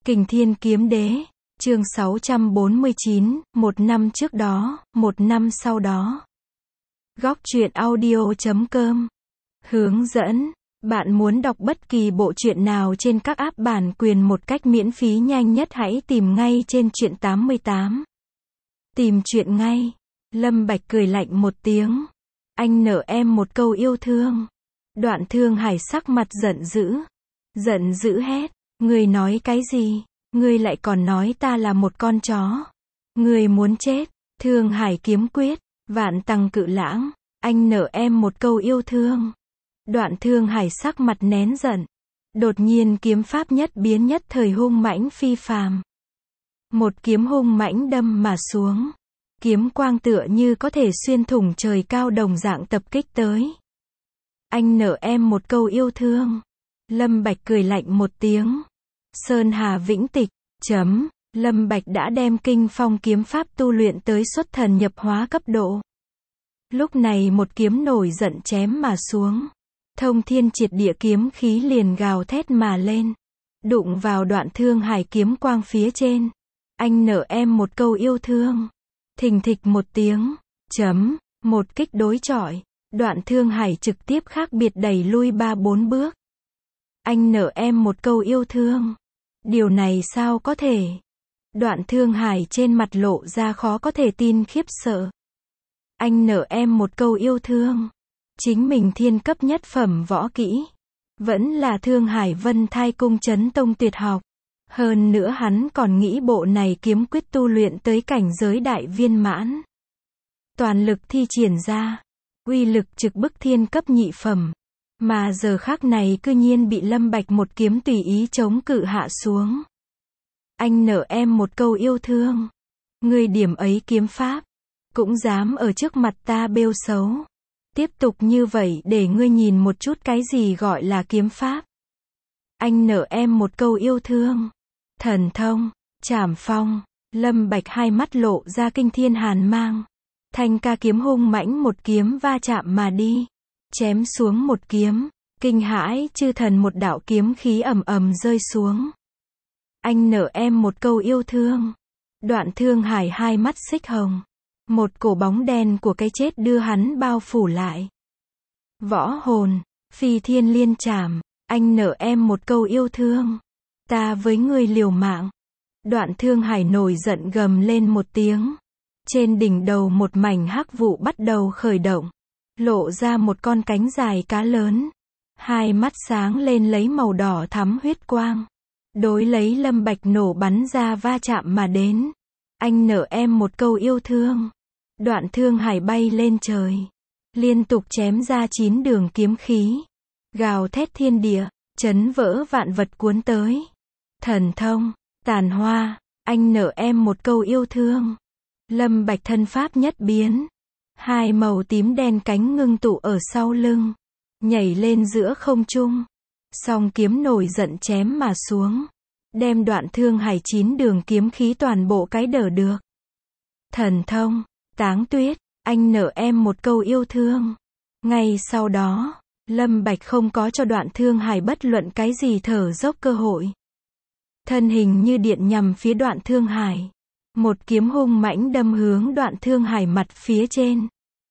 Kình Thiên Kiếm Đế, chương 649, một năm trước đó, một năm sau đó. Góc truyện audio.com. Hướng dẫn, bạn muốn đọc bất kỳ bộ truyện nào trên các app bản quyền một cách miễn phí nhanh nhất hãy tìm ngay trên truyện 88. Tìm truyện ngay. Lâm Bạch cười lạnh một tiếng. Anh nợ em một câu yêu thương. Đoạn Thương Hải sắc mặt giận dữ. Giận dữ hét. Ngươi nói cái gì? Ngươi lại còn nói ta là một con chó. Ngươi muốn chết. Thương Hải kiếm quyết. Vạn Tằng Cự Lãng. Anh nợ em một câu yêu thương. Đoạn Thương Hải sắc mặt nén giận. Đột nhiên kiếm pháp nhất biến nhất thời hung mãnh phi phàm. Một kiếm hung mãnh đâm mà xuống. Kiếm quang tựa như có thể xuyên thủng trời cao đồng dạng tập kích tới. Anh nợ em một câu yêu thương. Lâm Bạch cười lạnh một tiếng. Sơn Hà Vĩnh Tịch. Lâm Bạch đã đem Kinh Phong kiếm pháp tu luyện tới xuất thần nhập hóa cấp độ. Lúc này một kiếm nổi giận chém mà xuống. Thông thiên triệt địa kiếm khí liền gào thét mà lên. Đụng vào Đoạn Thương Hải kiếm quang phía trên. Anh nợ em một câu yêu thương. Thình thịch một tiếng. Một kích đối chọi. Đoạn Thương Hải trực tiếp khác biệt đẩy lui 3-4 bước. Anh nợ em một câu yêu thương. Điều này sao có thể? Đoạn Thương Hải trên mặt lộ ra khó có thể tin khiếp sợ. Anh nợ em một câu yêu thương. Chính mình thiên cấp nhất phẩm võ kỹ. Vẫn là Thương Hải Vân Thai Cung Chấn Tông tuyệt học. Hơn nữa hắn còn nghĩ bộ này kiếm quyết tu luyện tới cảnh giới đại viên mãn. Toàn lực thi triển ra. Uy lực trực bức thiên cấp nhị phẩm. Mà giờ khắc này cư nhiên bị Lâm Bạch một kiếm tùy ý chống cự hạ xuống. Anh nợ em một câu yêu thương. Ngươi điểm ấy kiếm pháp. Cũng dám ở trước mặt ta bêu xấu. Tiếp tục như vậy để ngươi nhìn một chút cái gì gọi là kiếm pháp. Anh nợ em một câu yêu thương. Thần thông, Trảm Phong. Lâm Bạch hai mắt lộ ra kinh thiên hàn mang. Thanh ca kiếm hung mãnh một kiếm va chạm mà đi. Chém xuống một kiếm. Kinh hãi chư thần một đạo kiếm khí ầm ầm rơi xuống. Anh nợ em một câu yêu thương. Đoạn Thương Hải hai mắt xích hồng. Một cổ bóng đen của cái chết đưa hắn bao phủ lại. Võ hồn, Phi Thiên Liên Trảm. Anh nợ em một câu yêu thương. Ta với ngươi liều mạng. Đoạn Thương Hải nổi giận gầm lên một tiếng. Trên đỉnh đầu một mảnh hắc vụ bắt đầu khởi động. Lộ ra một con cánh dài cá lớn. Hai mắt sáng lên lấy màu đỏ thắm huyết quang. Đối lấy Lâm Bạch nổ bắn ra va chạm mà đến. Anh nợ em một câu yêu thương. Đoạn Thương Hải bay lên trời. Liên tục chém ra 9 đường kiếm khí. Gào thét thiên địa, chấn vỡ vạn vật cuốn tới. Thần thông, Tàn Hoa. Anh nợ em một câu yêu thương. Lâm Bạch thân pháp nhất biến. Hai màu tím đen cánh ngưng tụ ở sau lưng. Nhảy lên giữa không trung. Song kiếm nổi giận chém mà xuống. Đem Đoạn Thương Hải 9 đường kiếm khí toàn bộ cái đỡ được. Thần thông, Táng Tuyết. Anh nợ em một câu yêu thương. Ngay sau đó, Lâm Bạch không có cho Đoạn Thương Hải bất luận cái gì thở dốc cơ hội. Thân hình như điện nhằm phía Đoạn Thương Hải. Một kiếm hung mãnh đâm hướng Đoạn Thương Hải mặt phía trên.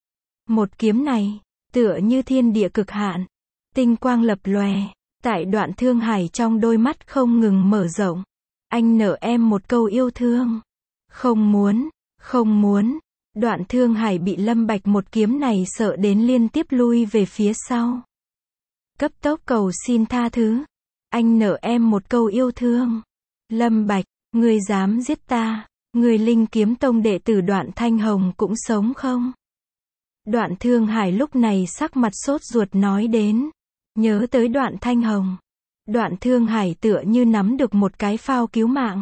Một kiếm này, tựa như thiên địa cực hạn. Tinh quang lập lòe. Tại Đoạn Thương Hải trong đôi mắt không ngừng mở rộng. Anh nợ em một câu yêu thương. Không muốn, không muốn. Đoạn Thương Hải bị Lâm Bạch một kiếm này sợ đến liên tiếp lui về phía sau. Cấp tốc cầu xin tha thứ. Anh nợ em một câu yêu thương. Lâm Bạch, ngươi dám giết ta, ngươi Linh Kiếm Tông đệ tử Đoạn Thanh Hồng cũng sống không? Đoạn Thương Hải lúc này sắc mặt sốt ruột nói đến. Nhớ tới Đoạn Thanh Hồng. Đoạn Thương Hải tựa như nắm được một cái phao cứu mạng.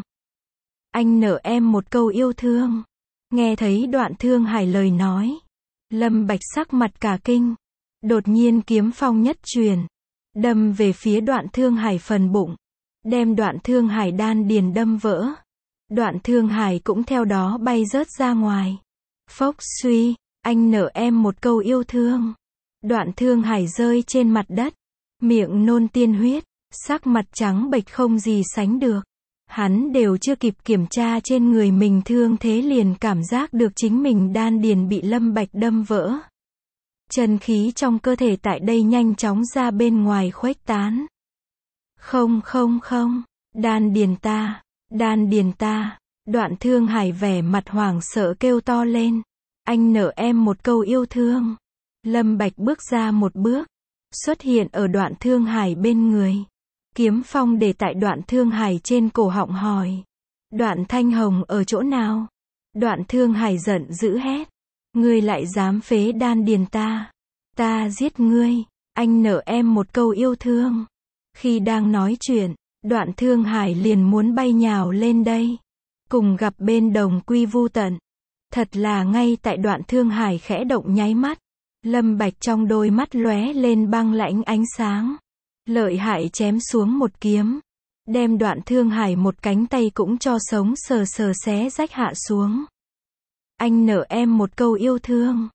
Anh nợ em một câu yêu thương. Nghe thấy Đoạn Thương Hải lời nói. Lâm Bạch sắc mặt cả kinh. Đột nhiên kiếm phong nhất truyền. Đâm về phía Đoạn Thương Hải phần bụng. Đem Đoạn Thương Hải đan điền đâm vỡ. Đoạn Thương Hải cũng theo đó bay rớt ra ngoài. Phốc suy. Anh nợ em một câu yêu thương. Đoạn Thương Hải rơi trên mặt đất. Miệng nôn tiên huyết. Sắc mặt trắng bệch không gì sánh được. Hắn đều chưa kịp kiểm tra trên người mình thương thế liền cảm giác được chính mình đan điền bị Lâm Bạch đâm vỡ. Chân khí trong cơ thể tại đây nhanh chóng ra bên ngoài khuếch tán. Không, đan điền ta, Đoạn Thương Hải vẻ mặt hoảng sợ kêu to lên. Anh nợ em một câu yêu thương. Lâm Bạch bước ra một bước, xuất hiện ở Đoạn Thương Hải bên người. Kiếm phong để tại Đoạn Thương Hải trên cổ họng hỏi. Đoạn Thanh Hồng ở chỗ nào? Đoạn Thương Hải giận dữ hét. Ngươi lại dám phế đan điền ta. Ta giết ngươi. Anh nợ em một câu yêu thương. Khi đang nói chuyện, Đoạn Thương Hải liền muốn bay nhào lên đây. Cùng gặp bên đồng quy vu tận. Thật là ngay tại Đoạn Thương Hải khẽ động nháy mắt. Lâm Bạch trong đôi mắt lóe lên băng lãnh ánh sáng. Lợi hại chém xuống một kiếm. Đem Đoạn Thương Hải một cánh tay cũng cho sống sờ sờ xé rách hạ xuống. Anh nợ em một câu yêu thương.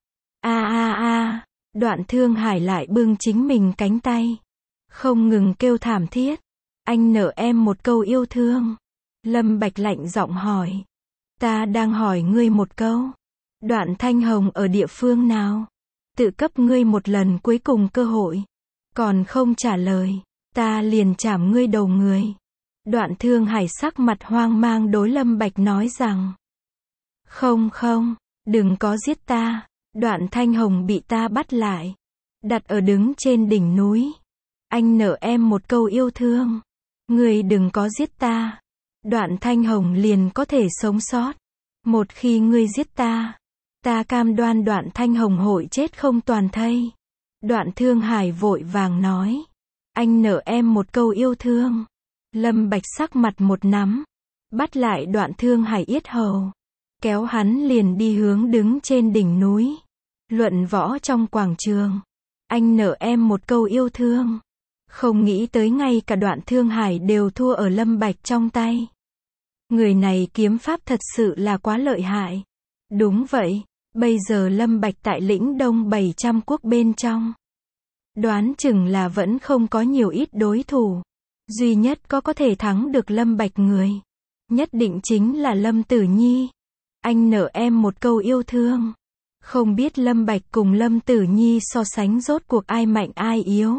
Đoạn Thương Hải lại bưng chính mình cánh tay. Không ngừng kêu thảm thiết. Anh nợ em một câu yêu thương. Lâm Bạch lạnh giọng hỏi. Ta đang hỏi ngươi một câu. Đoạn Thanh Hồng ở địa phương nào? Tự cấp ngươi một lần cuối cùng cơ hội. Còn không trả lời, ta liền chảm ngươi đầu người. Đoạn Thương Hải sắc mặt hoang mang đối Lâm Bạch nói rằng. Không, đừng có giết ta. Đoạn Thanh Hồng bị ta bắt lại. Đặt ở đứng trên đỉnh núi. Anh nợ em một câu yêu thương. Ngươi đừng có giết ta. Đoạn Thanh Hồng liền có thể sống sót. Một khi ngươi giết ta, ta cam đoan Đoạn Thanh Hồng hội chết không toàn thây. Đoạn Thương Hải vội vàng nói. Anh nợ em một câu yêu thương. Lâm Bạch sắc mặt một nắm. Bắt lại Đoạn Thương Hải yết hầu. Kéo hắn liền đi hướng đứng trên đỉnh núi. Luận võ trong quảng trường. Anh nợ em một câu yêu thương. Không nghĩ tới ngay cả Đoạn Thương Hải đều thua ở Lâm Bạch trong tay. Người này kiếm pháp thật sự là quá lợi hại. Đúng vậy, bây giờ Lâm Bạch tại lĩnh Đông 700 quốc bên trong. Đoán chừng là vẫn không có nhiều ít đối thủ. Duy nhất có thể thắng được Lâm Bạch người. Nhất định chính là Lâm Tử Nhi. Anh nợ em một câu yêu thương. Không biết Lâm Bạch cùng Lâm Tử Nhi so sánh rốt cuộc ai mạnh ai yếu.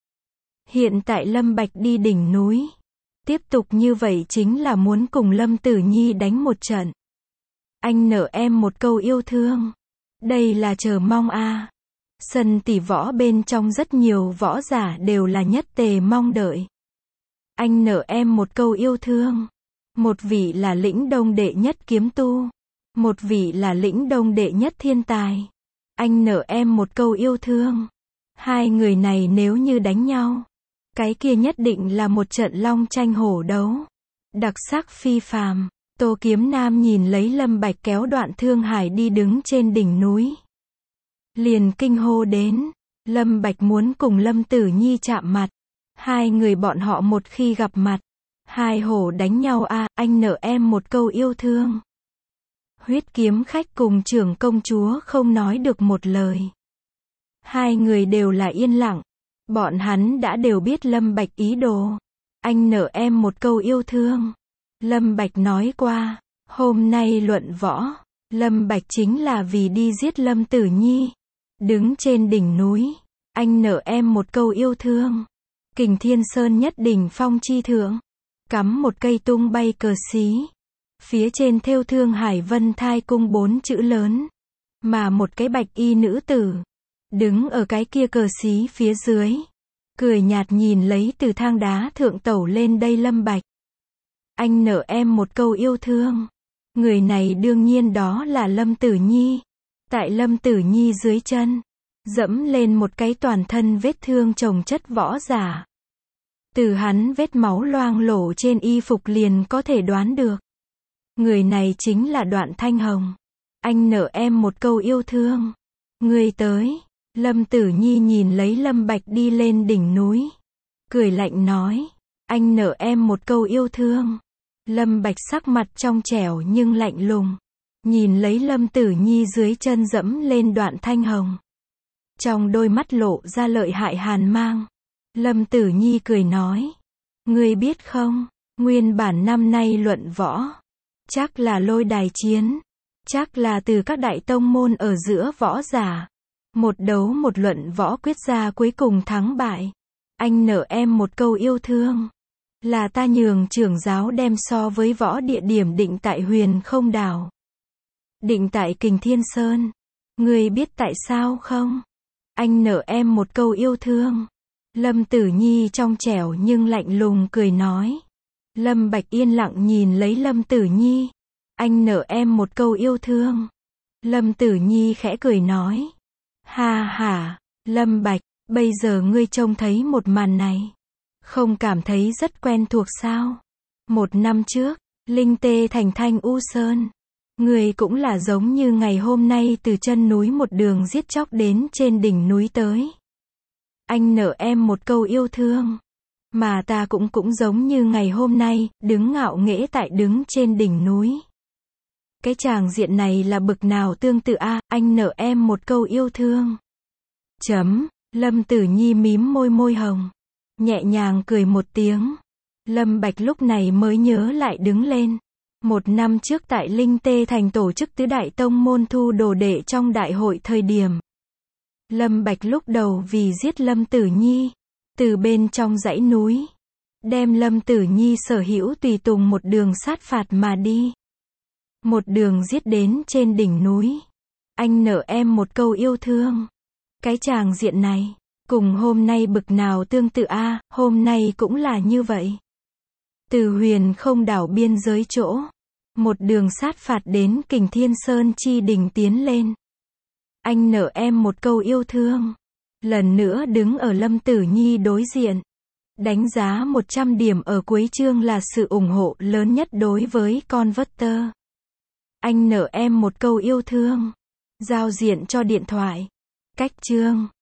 Hiện tại Lâm Bạch đi đỉnh núi. Tiếp tục như vậy chính là muốn cùng Lâm Tử Nhi đánh một trận. Anh nợ em một câu yêu thương. Đây là chờ mong a. Sân tỷ võ bên trong rất nhiều võ giả đều là nhất tề mong đợi. Anh nợ em một câu yêu thương. Một vị là lĩnh Đông đệ nhất kiếm tu. Một vị là lĩnh Đông đệ nhất thiên tài. Anh nợ em một câu yêu thương. Hai người này nếu như đánh nhau, cái kia nhất định là một trận long tranh hổ đấu. Đặc sắc phi phàm. Tô Kiếm Nam nhìn lấy Lâm Bạch kéo Đoạn Thương Hải đi đứng trên đỉnh núi. Liền kinh hô đến. Lâm Bạch muốn cùng Lâm Tử Nhi chạm mặt. Hai người bọn họ một khi gặp mặt. Hai hổ đánh nhau a. Anh nợ em một câu yêu thương. Huyết Kiếm Khách cùng Trưởng công chúa không nói được một lời. Hai người đều là yên lặng. Bọn hắn đã đều biết Lâm Bạch ý đồ. Anh nợ em một câu yêu thương. Lâm Bạch nói qua, hôm nay luận võ, Lâm Bạch chính là vì đi giết Lâm Tử Nhi. Đứng trên đỉnh núi, anh nợ em một câu yêu thương. Kình Thiên Sơn nhất đỉnh phong chi thượng, cắm một cây tung bay cờ xí. Phía trên thêu Thương Hải Vân Thai Cung 4 chữ lớn. Mà một cái bạch y nữ tử, đứng ở cái kia cờ xí phía dưới. Cười nhạt nhìn lấy từ thang đá thượng tẩu lên đây Lâm Bạch. Anh nợ em một câu yêu thương. Người này đương nhiên đó là Lâm Tử Nhi. Tại Lâm Tử Nhi dưới chân, dẫm lên một cái toàn thân vết thương chồng chất võ giả. Từ hắn vết máu loang lổ trên y phục liền có thể đoán được. Người này chính là Đoạn Thanh Hồng. Anh nợ em một câu yêu thương. Người tới. Lâm Tử Nhi nhìn lấy Lâm Bạch đi lên đỉnh núi. Cười lạnh nói. Anh nợ em một câu yêu thương. Lâm Bạch sắc mặt trong trẻo nhưng lạnh lùng. Nhìn lấy Lâm Tử Nhi dưới chân dẫm lên Đoạn Thanh Hồng. Trong đôi mắt lộ ra lợi hại hàn mang. Lâm Tử Nhi cười nói. Ngươi biết không, Nguyên bản năm nay luận võ. Chắc là lôi đài chiến. Chắc là từ các đại tông môn ở giữa võ giả. Một đấu một luận võ quyết ra cuối cùng thắng bại. Anh nợ em một câu yêu thương. Là ta nhường trưởng giáo đem so với võ địa điểm định tại Huyền Không Đảo. Định tại Kình Thiên Sơn. Người biết tại sao không? Anh nợ em một câu yêu thương. Lâm Tử Nhi trong trẻo nhưng lạnh lùng cười nói. Lâm Bạch yên lặng nhìn lấy Lâm Tử Nhi. Anh nợ em một câu yêu thương. Lâm Tử Nhi khẽ cười nói. Ha ha, Lâm Bạch, bây giờ ngươi trông thấy một màn này. Không cảm thấy rất quen thuộc sao? Một năm trước, Linh Tê thành Thanh U Sơn. Ngươi cũng là giống như ngày hôm nay từ chân núi một đường giết chóc đến trên đỉnh núi tới. Anh nợ em một câu yêu thương. Mà ta cũng giống như ngày hôm nay, đứng ngạo nghễ tại đứng trên đỉnh núi. Cái tràng diện này là bực nào tương tự a, anh nợ em một câu yêu thương. Lâm Tử Nhi mím môi hồng. Nhẹ nhàng cười một tiếng. Lâm Bạch lúc này mới nhớ lại đứng lên. Một năm trước tại Linh Tê Thành tổ chức tứ đại tông môn thu đồ đệ trong đại hội thời điểm. Lâm Bạch lúc đầu vì giết Lâm Tử Nhi. Từ bên trong dãy núi. Đem Lâm Tử Nhi sở hữu tùy tùng một đường sát phạt mà đi. Một đường giết đến trên đỉnh núi. Anh nợ em một câu yêu thương. Cái tràng diện này. Cùng hôm nay bực nào tương tự a, hôm nay cũng là như vậy. Từ Huyền Không Đảo biên giới chỗ. Một đường sát phạt đến Kình Thiên Sơn chi đỉnh tiến lên. Anh nợ em một câu yêu thương. Lần nữa đứng ở Lâm Tử Nhi đối diện. Đánh giá 100 điểm ở cuối chương là sự ủng hộ lớn nhất đối với Converter. Anh nợ em một câu yêu thương. Giao diện cho điện thoại. Cách chương.